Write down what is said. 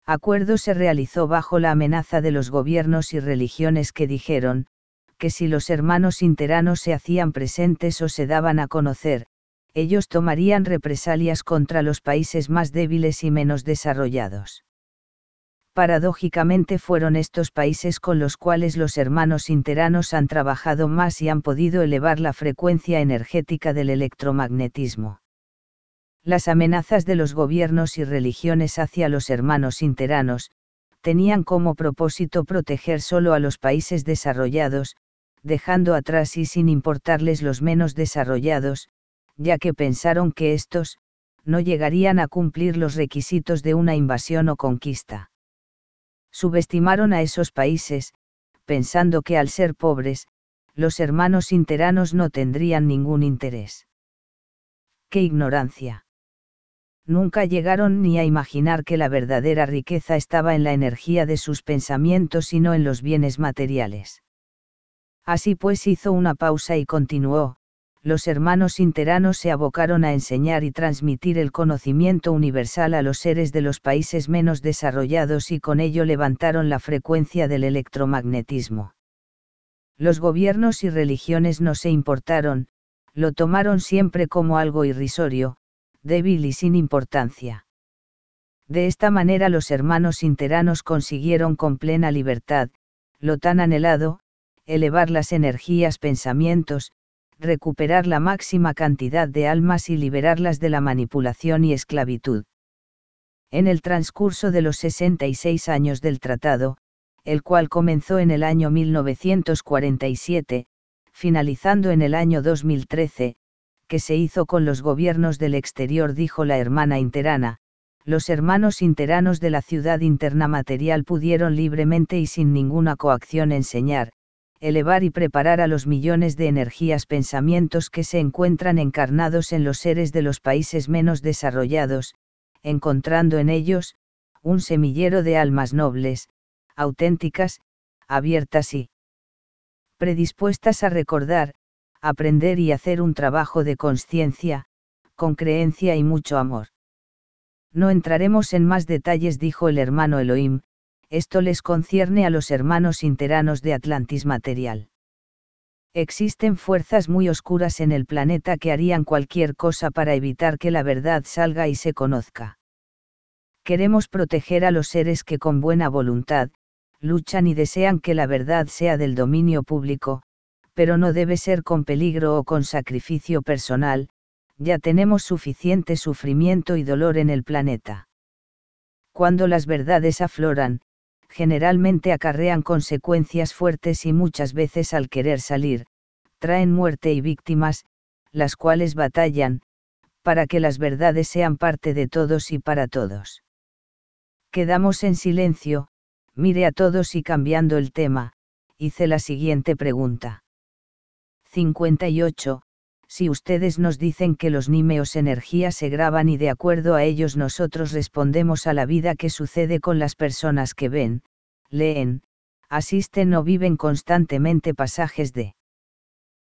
acuerdo se realizó bajo la amenaza de los gobiernos y religiones que dijeron, que si los hermanos interanos se hacían presentes o se daban a conocer, ellos tomarían represalias contra los países más débiles y menos desarrollados. Paradójicamente fueron estos países con los cuales los hermanos interanos han trabajado más y han podido elevar la frecuencia energética del electromagnetismo. Las amenazas de los gobiernos y religiones hacia los hermanos interanos, tenían como propósito proteger solo a los países desarrollados, dejando atrás y sin importarles los menos desarrollados, ya que pensaron que estos, no llegarían a cumplir los requisitos de una invasión o conquista. Subestimaron a esos países, pensando que al ser pobres, los hermanos interanos no tendrían ningún interés. ¡Qué ignorancia! Nunca llegaron ni a imaginar que la verdadera riqueza estaba en la energía de sus pensamientos y no en los bienes materiales. Así pues hizo una pausa y continuó, los hermanos interanos se abocaron a enseñar y transmitir el conocimiento universal a los seres de los países menos desarrollados y con ello levantaron la frecuencia del electromagnetismo. Los gobiernos y religiones no se importaron, lo tomaron siempre como algo irrisorio, débil y sin importancia. De esta manera los hermanos interanos consiguieron con plena libertad, lo tan anhelado, elevar las energías pensamientos, recuperar la máxima cantidad de almas y liberarlas de la manipulación y esclavitud. En el transcurso de los 66 años del tratado, el cual comenzó en el año 1947, finalizando en el año 2013, que se hizo con los gobiernos del exterior, dijo la hermana interana, los hermanos interanos de la ciudad interna material pudieron libremente y sin ninguna coacción enseñar, elevar y preparar a los millones de energías pensamientos que se encuentran encarnados en los seres de los países menos desarrollados, encontrando en ellos, un semillero de almas nobles, auténticas, abiertas y predispuestas a recordar, aprender y hacer un trabajo de conciencia, con creencia y mucho amor. No entraremos en más detalles, dijo el hermano Elohim, esto les concierne a los hermanos interanos de Atlantis material. Existen fuerzas muy oscuras en el planeta que harían cualquier cosa para evitar que la verdad salga y se conozca. Queremos proteger a los seres que con buena voluntad, luchan y desean que la verdad sea del dominio público, pero no debe ser con peligro o con sacrificio personal, ya tenemos suficiente sufrimiento y dolor en el planeta. Cuando las verdades afloran, generalmente acarrean consecuencias fuertes y muchas veces al querer salir, traen muerte y víctimas, las cuales batallan, para que las verdades sean parte de todos y para todos. Quedamos en silencio, mire a todos y cambiando el tema, hice la siguiente pregunta. 58. Si ustedes nos dicen que los nímeos energía se graban y de acuerdo a ellos nosotros respondemos a la vida que sucede con las personas que ven, leen, asisten o viven constantemente pasajes de